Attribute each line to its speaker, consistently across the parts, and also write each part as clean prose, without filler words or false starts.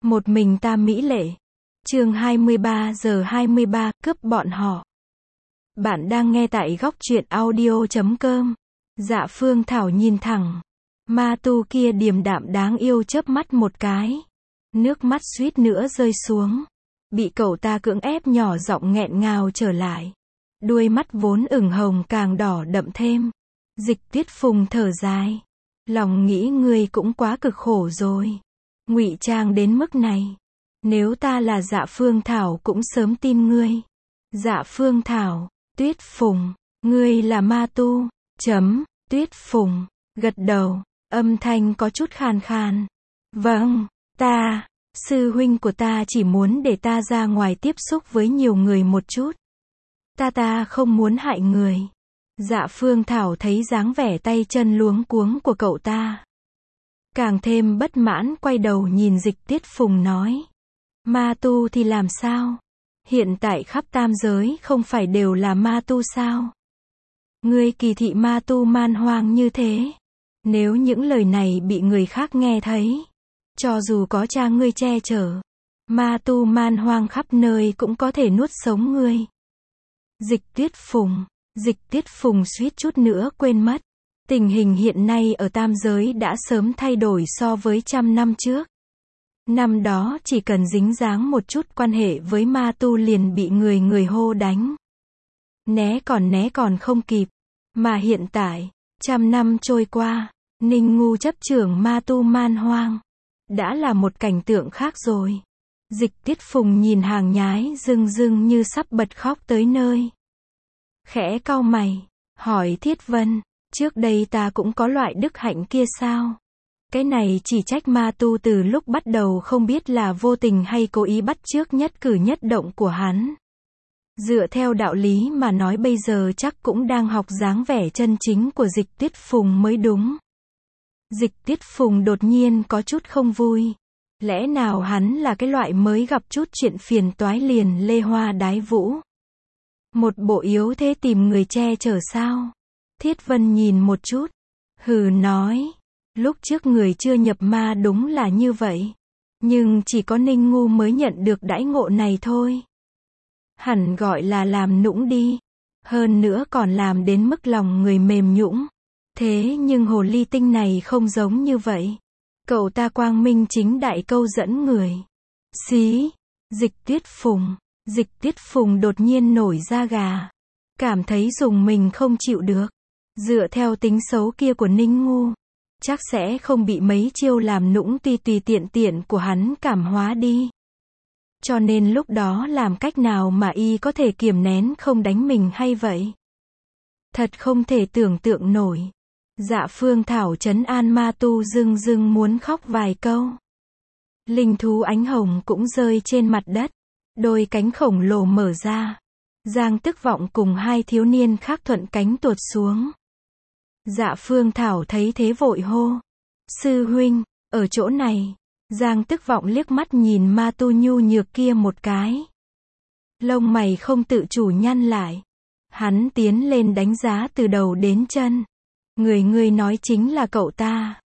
Speaker 1: Một mình ta mỹ lệ. Chương 23 giờ 23, cướp bọn họ. Bạn đang nghe tại góc truyện audio.com. Dạ Phương Thảo nhìn thẳng. Ma tu kia điềm đạm đáng yêu chớp mắt một cái. Nước mắt suýt nữa rơi xuống. Bị cậu ta cưỡng ép nhỏ giọng nghẹn ngào trở lại. Đuôi mắt vốn ửng hồng càng đỏ đậm thêm. Dịch Tuyết Phùng thở dài. Lòng nghĩ ngươi cũng quá cực khổ rồi. Ngụy trang đến mức này. Nếu ta là Dạ Phương Thảo cũng sớm tin ngươi. Dạ Phương Thảo, Tuyết Phùng, ngươi là ma tu. Tuyết Phùng, gật đầu, âm thanh có chút khàn khàn. Vâng, sư huynh của ta chỉ muốn để ta ra ngoài tiếp xúc với nhiều người một chút. Ta không muốn hại người. Dạ Phương Thảo thấy dáng vẻ tay chân luống cuống của cậu ta. Càng thêm bất mãn quay đầu nhìn Dịch Tuyết Phùng nói. Ma tu thì làm sao? Hiện tại khắp tam giới không phải đều là ma tu sao? Ngươi kỳ thị ma tu man hoang như thế. Nếu những lời này bị người khác nghe thấy, cho dù có cha ngươi che chở, ma tu man hoang khắp nơi cũng có thể nuốt sống ngươi. Dịch Tuyết Phùng suýt chút nữa quên mất. Tình hình hiện nay ở tam giới đã sớm thay đổi so với 100 năm trước. Năm đó chỉ cần dính dáng một chút quan hệ với ma tu liền bị người hô đánh. Né còn không kịp. Mà hiện tại, 100 năm trôi qua, Ninh Ngu chấp trưởng ma tu man hoang. Đã là một cảnh tượng khác rồi. Dịch Tuyết Phùng nhìn hàng nhái rưng như sắp bật khóc tới nơi. Khẽ cau mày, hỏi Thiết Vân, trước đây ta cũng có loại đức hạnh kia sao? Cái này chỉ trách ma tu từ lúc bắt đầu không biết là vô tình hay cố ý bắt chước nhất cử nhất động của hắn. Dựa theo đạo lý mà nói bây giờ chắc cũng đang học dáng vẻ chân chính của Dịch Tuyết Phùng mới đúng. Dịch Tuyết Phùng đột nhiên có chút không vui. Lẽ nào hắn là cái loại mới gặp chút chuyện phiền toái liền lê hoa đái vũ? Một bộ yếu thế tìm người che chở sao? Thiết Vân nhìn một chút. Hừ nói. Lúc trước người chưa nhập ma đúng là như vậy. Nhưng chỉ có Ninh Ngu mới nhận được đãi ngộ này thôi. Hẳn gọi là làm nũng đi. Hơn nữa còn làm đến mức lòng người mềm nhũn. Thế nhưng hồ ly tinh này không giống như vậy. Cậu ta quang minh chính đại câu dẫn người. Xí. Dịch Tuyết Phùng đột nhiên nổi da gà. Cảm thấy dùng mình không chịu được. Dựa theo tính xấu kia của Ninh Ngu, chắc sẽ không bị mấy chiêu làm nũng tùy tiện của hắn cảm hóa đi. Cho nên lúc đó làm cách nào mà y có thể kiềm nén không đánh mình hay vậy? Thật không thể tưởng tượng nổi. Dạ Phương Thảo trấn an ma tu dưng muốn khóc vài câu. Linh thú ánh hồng cũng rơi trên mặt đất. Đôi cánh khổng lồ mở ra. Giang Tức Vọng cùng hai thiếu niên khác thuận cánh tuột xuống. Dạ Phương Thảo thấy thế vội hô. Sư huynh, ở chỗ này. Giang Tức Vọng liếc mắt nhìn ma tu nhu nhược kia một cái. Lông mày không tự chủ nhăn lại. Hắn tiến lên đánh giá từ đầu đến chân. Người nói chính là cậu ta.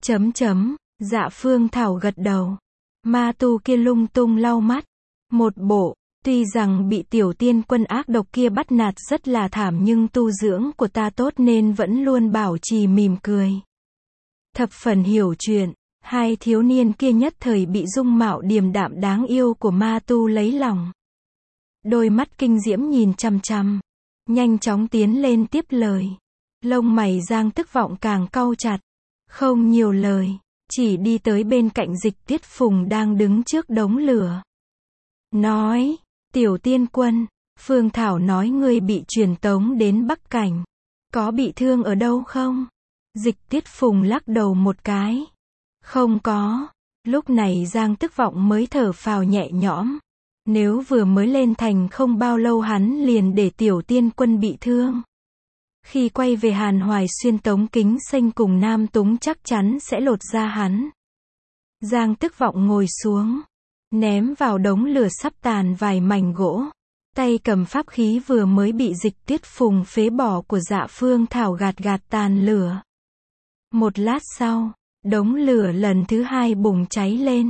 Speaker 1: Dạ Phương Thảo gật đầu. Ma tu kia lung tung lau mắt. Một bộ, tuy rằng bị tiểu tiên quân ác độc kia bắt nạt rất là thảm nhưng tu dưỡng của ta tốt nên vẫn luôn bảo trì mỉm cười. Thập phần hiểu chuyện, hai thiếu niên kia nhất thời bị dung mạo điềm đạm đáng yêu của ma tu lấy lòng. Đôi mắt kinh diễm nhìn chằm chằm, nhanh chóng tiến lên tiếp lời. Lông mày Giang Tức Vọng càng cau chặt, không nhiều lời, chỉ đi tới bên cạnh Dịch Tuyết Phùng đang đứng trước đống lửa. Nói, tiểu tiên quân, Phương Thảo nói ngươi bị truyền tống đến Bắc Cảnh. Có bị thương ở đâu không? Dịch Tuyết Phùng lắc đầu một cái. Không có. Lúc này Giang Tức Vọng mới thở phào nhẹ nhõm. Nếu vừa mới lên thành không bao lâu hắn liền để tiểu tiên quân bị thương. Khi quay về Hàn Hoài Xuyên Tống Kính Xanh cùng Nam Túng chắc chắn sẽ lột da hắn. Giang Tức Vọng ngồi xuống. Ném vào đống lửa sắp tàn vài mảnh gỗ. Tay cầm pháp khí vừa mới bị Dịch Tuyết Phùng phế bỏ của Dạ Phương Thảo gạt tàn lửa. Một lát sau, đống lửa lần thứ hai bùng cháy lên.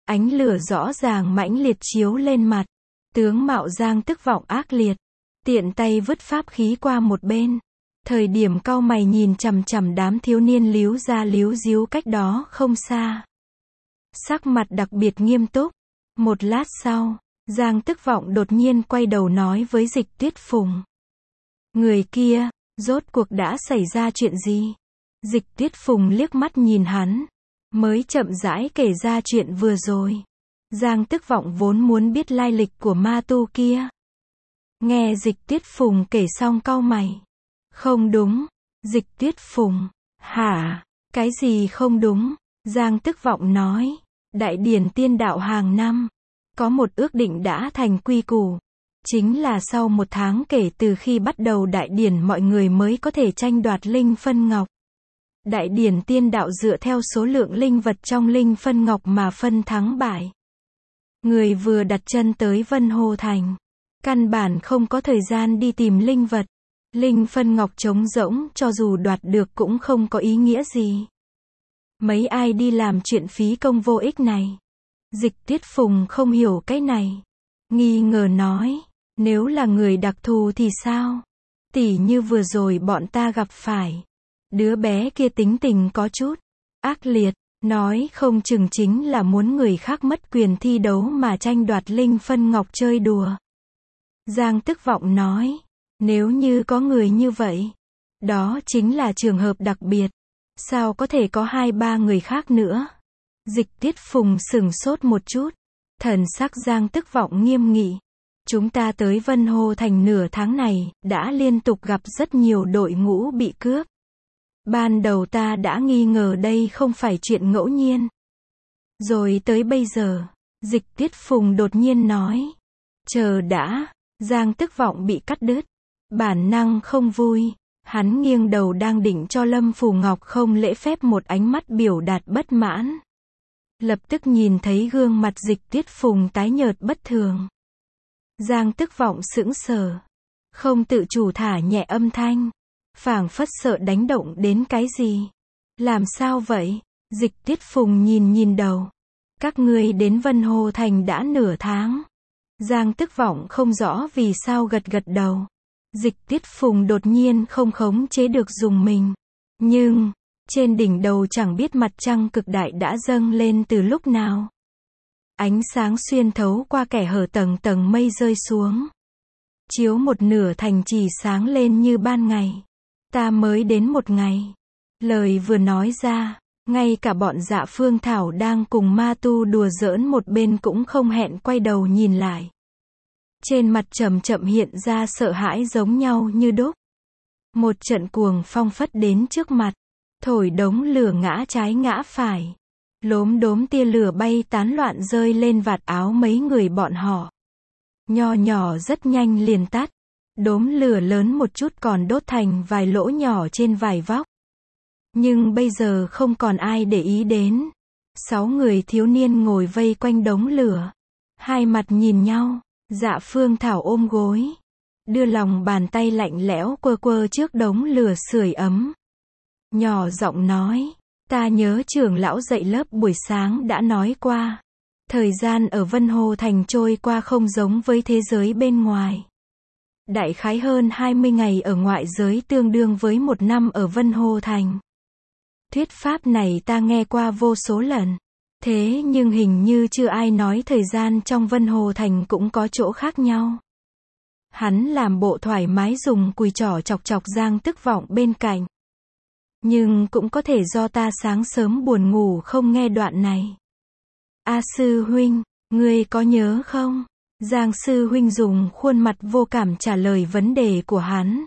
Speaker 1: Ánh lửa rõ ràng mãnh liệt chiếu lên mặt. Tướng mạo Giang Tức Vọng ác liệt. Tiện tay vứt pháp khí qua một bên. Thời điểm cau mày nhìn chằm chằm đám thiếu niên líu ra líu díu cách đó không xa. Sắc mặt đặc biệt nghiêm túc. Một lát sau, Giang Tức Vọng đột nhiên quay đầu nói với Dịch Tuyết Phùng. Người kia, rốt cuộc đã xảy ra chuyện gì? Dịch Tuyết Phùng liếc mắt nhìn hắn, mới chậm rãi kể ra chuyện vừa rồi. Giang Tức Vọng vốn muốn biết lai lịch của ma tu kia. Nghe Dịch Tuyết Phùng kể xong cau mày. Không đúng. Dịch Tuyết Phùng. Hả? Cái gì không đúng? Giang Tức Vọng nói. Đại điển tiên đạo hàng năm. Có một ước định đã thành quy củ. Chính là sau 1 tháng kể từ khi bắt đầu đại điển mọi người mới có thể tranh đoạt linh phân ngọc. Đại điển tiên đạo dựa theo số lượng linh vật trong linh phân ngọc mà phân thắng bại. Người vừa đặt chân tới Vân Hồ Thành. Căn bản không có thời gian đi tìm linh vật. Linh phân ngọc trống rỗng cho dù đoạt được cũng không có ý nghĩa gì. Mấy ai đi làm chuyện phí công vô ích này. Dịch Tuyết Phùng không hiểu cái này. Nghi ngờ nói. Nếu là người đặc thù thì sao? Tỉ như vừa rồi bọn ta gặp phải. Đứa bé kia tính tình có chút ác liệt. Nói không chừng chính là muốn người khác mất quyền thi đấu mà tranh đoạt linh phân ngọc chơi đùa. Giang Tức Vọng nói. Nếu như có người như vậy. Đó chính là trường hợp đặc biệt. Sao có thể có 2-3 người khác nữa? Dịch Tuyết Phùng sửng sốt một chút. Thần sắc Giang Tức Vọng nghiêm nghị. Chúng ta tới Vân Hồ Thành nửa tháng này, đã liên tục gặp rất nhiều đội ngũ bị cướp. Ban đầu ta đã nghi ngờ đây không phải chuyện ngẫu nhiên. Rồi tới bây giờ, Dịch Tuyết Phùng đột nhiên nói. Chờ đã, Giang Tức Vọng bị cắt đứt. Bản năng không vui. Hắn nghiêng đầu đang định cho Lâm Phù Ngọc không lễ phép một ánh mắt biểu đạt bất mãn. Lập tức nhìn thấy gương mặt Dịch Tuyết Phùng tái nhợt bất thường. Giang Tức Vọng sững sờ. Không tự chủ thả nhẹ âm thanh. Phảng phất sợ đánh động đến cái gì. Làm sao vậy? Dịch Tuyết Phùng nhìn đầu. Các ngươi đến Vân Hồ Thành đã nửa tháng. Giang Tức Vọng không rõ vì sao gật đầu. Dịch Tuyết Phùng đột nhiên không khống chế được dùng mình. Nhưng, trên đỉnh đầu chẳng biết mặt trăng cực đại đã dâng lên từ lúc nào. Ánh sáng xuyên thấu qua kẽ hở tầng mây rơi xuống. Chiếu một nửa thành trì sáng lên như ban ngày. Ta mới đến 1 ngày. Lời vừa nói ra, ngay cả bọn Dạ Phương Thảo đang cùng ma tu đùa giỡn một bên cũng không hẹn quay đầu nhìn lại. Trên mặt chậm hiện ra sợ hãi giống nhau như đúc. Một trận cuồng phong phất đến trước mặt, thổi đống lửa ngã trái ngã phải. Lốm đốm tia lửa bay tán loạn rơi lên vạt áo mấy người bọn họ. Nho nhỏ rất nhanh liền tắt. Đốm lửa lớn một chút còn đốt thành vài lỗ nhỏ trên vải vóc. Nhưng bây giờ không còn ai để ý đến. 6 người thiếu niên ngồi vây quanh đống lửa. Hai mặt nhìn nhau. Dạ Phương Thảo ôm gối. Đưa lòng bàn tay lạnh lẽo quơ trước đống lửa sưởi ấm. Nhỏ giọng nói. Ta nhớ trưởng lão dạy lớp buổi sáng đã nói qua. Thời gian ở Vân Hồ Thành trôi qua không giống với thế giới bên ngoài. Đại khái hơn 20 ngày ở ngoại giới tương đương với 1 năm ở Vân Hồ Thành. Thuyết pháp này ta nghe qua vô số lần. Thế nhưng hình như chưa ai nói thời gian trong Vân Hồ Thành cũng có chỗ khác nhau. Hắn làm bộ thoải mái dùng cùi trỏ chọc Giang Tức Vọng bên cạnh. Nhưng cũng có thể do ta sáng sớm buồn ngủ không nghe đoạn này. A sư huynh, ngươi có nhớ không? Giang sư huynh dùng khuôn mặt vô cảm trả lời vấn đề của hắn.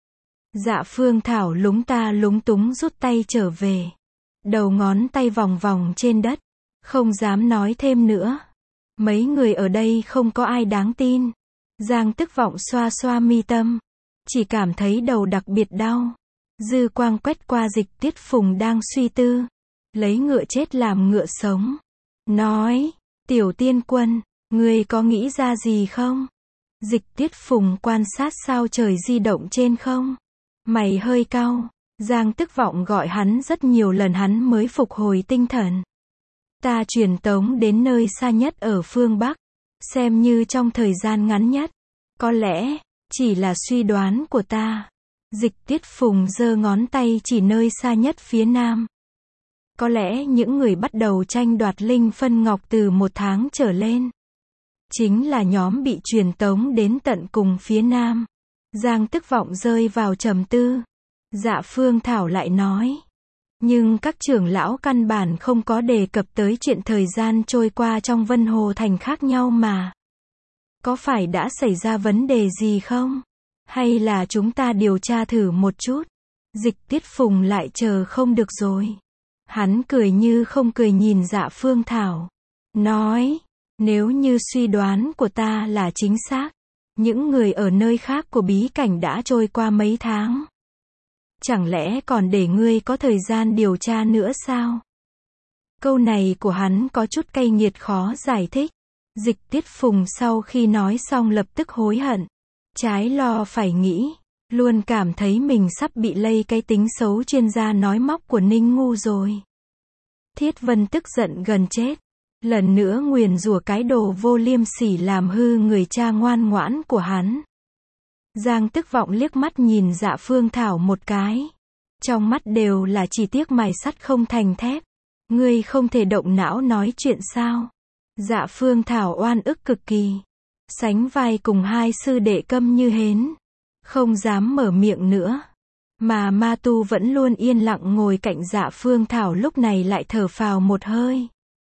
Speaker 1: Dạ Phương Thảo lúng túng rút tay trở về. Đầu ngón tay vòng vòng trên đất. Không dám nói thêm nữa. Mấy người ở đây không có ai đáng tin. Giang Tức Vọng xoa mi tâm. Chỉ cảm thấy đầu đặc biệt đau. Dư quang quét qua Dịch Tuyết Phùng đang suy tư. Lấy ngựa chết làm ngựa sống. Nói, Tiểu Tiên Quân, ngươi có nghĩ ra gì không? Dịch Tuyết Phùng quan sát sao trời di động trên không. Mày hơi cau. Giang Tức Vọng gọi hắn rất nhiều lần hắn mới phục hồi tinh thần. Ta truyền tống đến nơi xa nhất ở phương Bắc, xem như trong thời gian ngắn nhất. Có lẽ, chỉ là suy đoán của ta. Dịch Tiết Phùng giơ ngón tay chỉ nơi xa nhất phía nam. Có lẽ những người bắt đầu tranh đoạt linh phân ngọc từ 1 tháng trở lên, chính là nhóm bị truyền tống đến tận cùng phía nam. Giang Tức Vọng rơi vào trầm tư. Dạ Phương Thảo lại nói. Nhưng các trưởng lão căn bản không có đề cập tới chuyện thời gian trôi qua trong Vân Hồ Thành khác nhau mà. Có phải đã xảy ra vấn đề gì không? Hay là chúng ta điều tra thử một chút? Dịch Tiết Phùng lại chờ không được rồi. Hắn cười như không cười nhìn Dạ Phương Thảo. Nói, nếu như suy đoán của ta là chính xác, những người ở nơi khác của bí cảnh đã trôi qua mấy tháng. Chẳng lẽ còn để ngươi có thời gian điều tra nữa sao? Câu này của hắn có chút cay nghiệt khó giải thích. Dịch Tiết Phùng sau khi nói xong lập tức hối hận. Trái lo phải nghĩ. Luôn cảm thấy mình sắp bị lây cái tính xấu chuyên gia nói móc của Ninh Ngu rồi. Thiết Vân tức giận gần chết. Lần nữa nguyền rủa cái đồ vô liêm sỉ làm hư người cha ngoan ngoãn của hắn. Giang Tức Vọng liếc mắt nhìn Dạ Phương Thảo một cái. Trong mắt đều là chỉ tiếc mài sắt không thành thép. Ngươi không thể động não nói chuyện sao? Dạ Phương Thảo oan ức cực kỳ. Sánh vai cùng hai sư đệ câm như hến. Không dám mở miệng nữa. Mà Ma Tu vẫn luôn yên lặng ngồi cạnh Dạ Phương Thảo lúc này lại thở phào một hơi.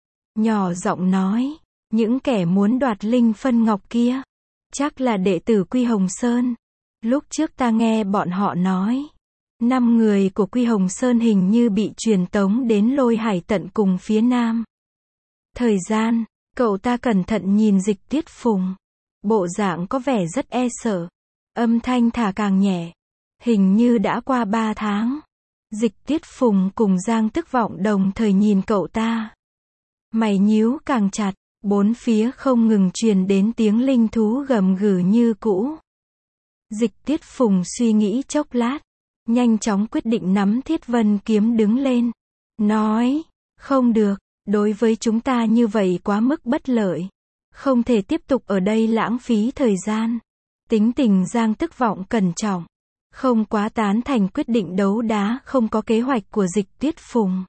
Speaker 1: Nhỏ giọng nói. Những kẻ muốn đoạt linh phân ngọc kia. Chắc là đệ tử Quy Hồng Sơn. Lúc trước ta nghe bọn họ nói. 5 người của Quy Hồng Sơn hình như bị truyền tống đến Lôi Hải tận cùng phía nam. Thời gian, cậu ta cẩn thận nhìn Dịch Tiết Phùng. Bộ dạng có vẻ rất e sợ. Âm thanh thả càng nhẹ. Hình như đã qua 3 tháng. Dịch Tiết Phùng cùng Giang Tức Vọng đồng thời nhìn cậu ta. Mày nhíu càng chặt. Bốn phía không ngừng truyền đến tiếng linh thú gầm gừ như cũ. Dịch Tiết Phùng suy nghĩ chốc lát. Nhanh chóng quyết định nắm Thiết Vân kiếm đứng lên. Nói, không được, đối với chúng ta như vậy quá mức bất lợi. Không thể tiếp tục ở đây lãng phí thời gian. Tính tình Giang Tức Vọng cẩn trọng. Không quá tán thành quyết định đấu đá không có kế hoạch của Dịch Tiết Phùng.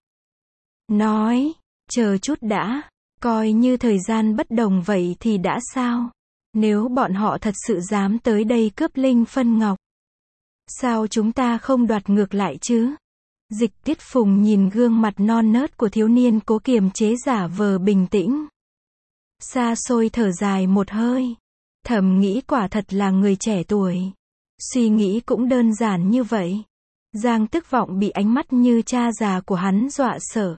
Speaker 1: Nói, chờ chút đã. Coi như thời gian bất đồng vậy thì đã sao? Nếu bọn họ thật sự dám tới đây cướp linh phân ngọc. Sao chúng ta không đoạt ngược lại chứ? Dịch Tiết Phùng nhìn gương mặt non nớt của thiếu niên cố kiềm chế giả vờ bình tĩnh. Xa xôi thở dài một hơi. Thầm nghĩ quả thật là người trẻ tuổi. Suy nghĩ cũng đơn giản như vậy. Giang Tức Vọng bị ánh mắt như cha già của hắn dọa sợ.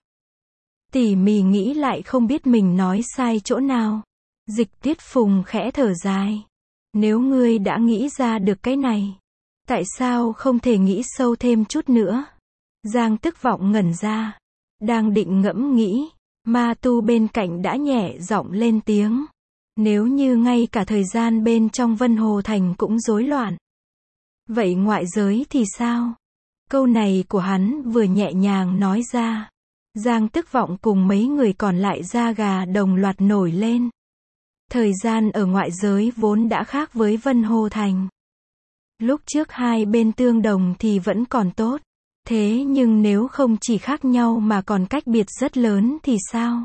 Speaker 1: Tỉ mỉ nghĩ lại không biết mình nói sai chỗ nào. Dịch Tiết Phùng khẽ thở dài. Nếu ngươi đã nghĩ ra được cái này, tại sao không thể nghĩ sâu thêm chút nữa? Giang Tức Vọng ngẩn ra. Đang định ngẫm nghĩ. Ma Tu bên cạnh đã nhẹ giọng lên tiếng. Nếu như ngay cả thời gian bên trong Vân Hồ Thành cũng rối loạn. Vậy ngoại giới thì sao? Câu này của hắn vừa nhẹ nhàng nói ra. Giang Tức Vọng cùng mấy người còn lại da gà đồng loạt nổi lên. Thời gian ở ngoại giới vốn đã khác với Vân Hồ Thành. Lúc trước hai bên tương đồng thì vẫn còn tốt. Thế nhưng nếu không chỉ khác nhau mà còn cách biệt rất lớn thì sao?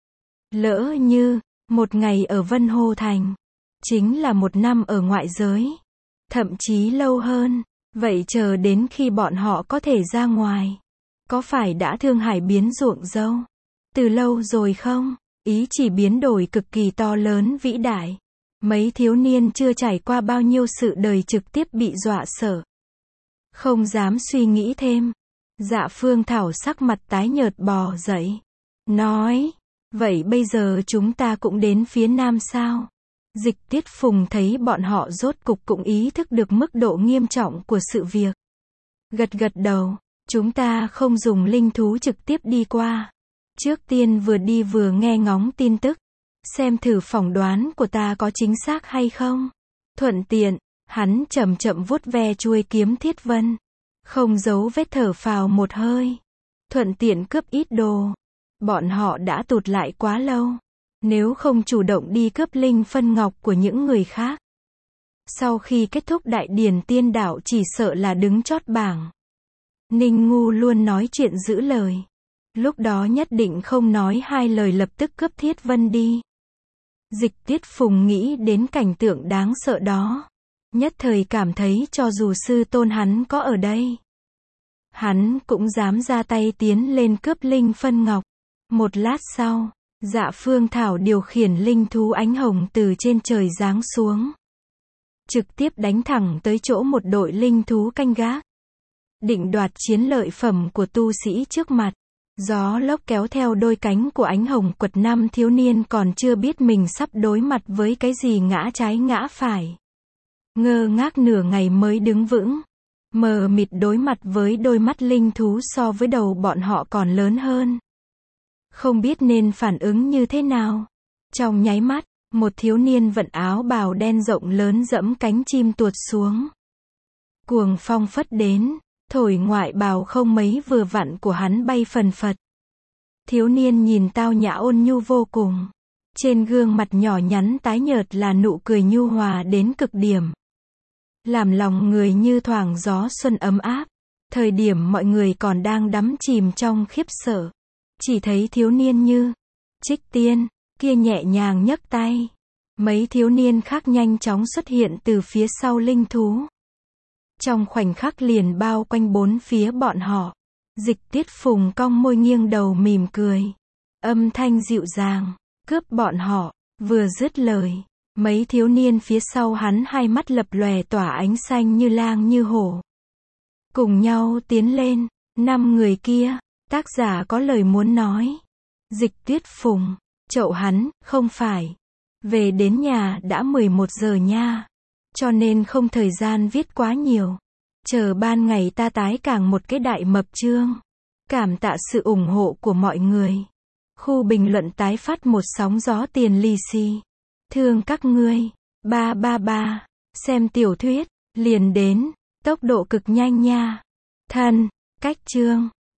Speaker 1: Lỡ như, một ngày ở Vân Hồ Thành, chính là 1 năm ở ngoại giới. Thậm chí lâu hơn. Vậy chờ đến khi bọn họ có thể ra ngoài. Có phải đã thương hải biến ruộng dâu? Từ lâu rồi không? Ý chỉ biến đổi cực kỳ to lớn vĩ đại. Mấy thiếu niên chưa trải qua bao nhiêu sự đời trực tiếp bị dọa sợ. Không dám suy nghĩ thêm. Dạ Phương Thảo sắc mặt tái nhợt bò dậy. Nói, vậy bây giờ chúng ta cũng đến phía nam sao? Dịch Tiết Phùng thấy bọn họ rốt cục cũng ý thức được mức độ nghiêm trọng của sự việc. Gật gật đầu. Chúng ta không dùng linh thú trực tiếp đi qua. Trước tiên vừa đi vừa nghe ngóng tin tức. Xem thử phỏng đoán của ta có chính xác hay không. Thuận tiện, hắn chậm chậm vuốt ve chuôi kiếm Thiết Vân. Không giấu vết thở phào một hơi. Thuận tiện cướp ít đồ. Bọn họ đã tụt lại quá lâu. Nếu không chủ động đi cướp linh phân ngọc của những người khác. Sau khi kết thúc đại điển tiên đạo chỉ sợ là đứng chót bảng. Ninh Ngu luôn nói chuyện giữ lời. Lúc đó nhất định không nói hai lời lập tức cướp Thiết Vân đi. Dịch Tiết Phùng nghĩ đến cảnh tượng đáng sợ đó. Nhất thời cảm thấy cho dù sư tôn hắn có ở đây, hắn cũng dám ra tay tiến lên cướp linh phân ngọc. Một lát sau, Dạ Phương Thảo điều khiển linh thú ánh hồng từ trên trời giáng xuống. Trực tiếp đánh thẳng tới chỗ một đội linh thú canh gác. Định đoạt chiến lợi phẩm của tu sĩ trước mặt. Gió lốc kéo theo đôi cánh của ánh hồng quật, năm thiếu niên còn chưa biết mình sắp đối mặt với cái gì ngã trái ngã phải. Ngơ ngác nửa ngày mới đứng vững. Mờ mịt đối mặt với đôi mắt linh thú so với đầu bọn họ còn lớn hơn. Không biết nên phản ứng như thế nào. Trong nháy mắt, một thiếu niên vận áo bào đen rộng lớn giẫm cánh chim tuột xuống. Cuồng phong phất đến, thổi ngoại bào không mấy vừa vặn của hắn bay phần phật. Thiếu niên nhìn tao nhã ôn nhu vô cùng. Trên gương mặt nhỏ nhắn tái nhợt là nụ cười nhu hòa đến cực điểm. Làm lòng người như thoảng gió xuân ấm áp. Thời điểm mọi người còn đang đắm chìm trong khiếp sợ. Chỉ thấy thiếu niên như Trích Tiên kia nhẹ nhàng nhấc tay. Mấy thiếu niên khác nhanh chóng xuất hiện từ phía sau linh thú. Trong khoảnh khắc liền bao quanh bốn phía bọn họ. Dịch Tiết Phùng cong môi nghiêng đầu mỉm cười. Âm thanh dịu dàng, cướp bọn họ. Vừa dứt lời, mấy thiếu niên phía sau hắn hai mắt lập lòe tỏa ánh xanh như lang như hổ. Cùng nhau tiến lên, 5 người kia, tác giả có lời muốn nói. Dịch Tiết Phùng, chậu hắn, không phải. Về đến nhà đã 11 giờ nha. Cho nên không thời gian viết quá nhiều. Chờ ban ngày ta tái càng một cái đại mập chương. Cảm tạ sự ủng hộ của mọi người. Khu bình luận tái phát một sóng gió tiền lì xì. Thương các ngươi. 333. Xem tiểu thuyết, liền đến. Tốc độ cực nhanh nha. Thân, cách chương.